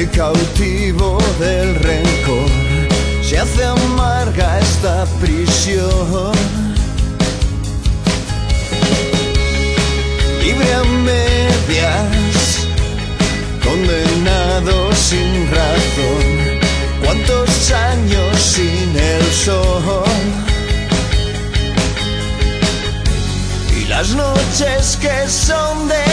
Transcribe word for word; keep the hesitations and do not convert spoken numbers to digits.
cautivo del rencor, se hace amarga esta prisión. Libre a medias, condenado sin razón, cuántos años sin el sol. Y las noches que son de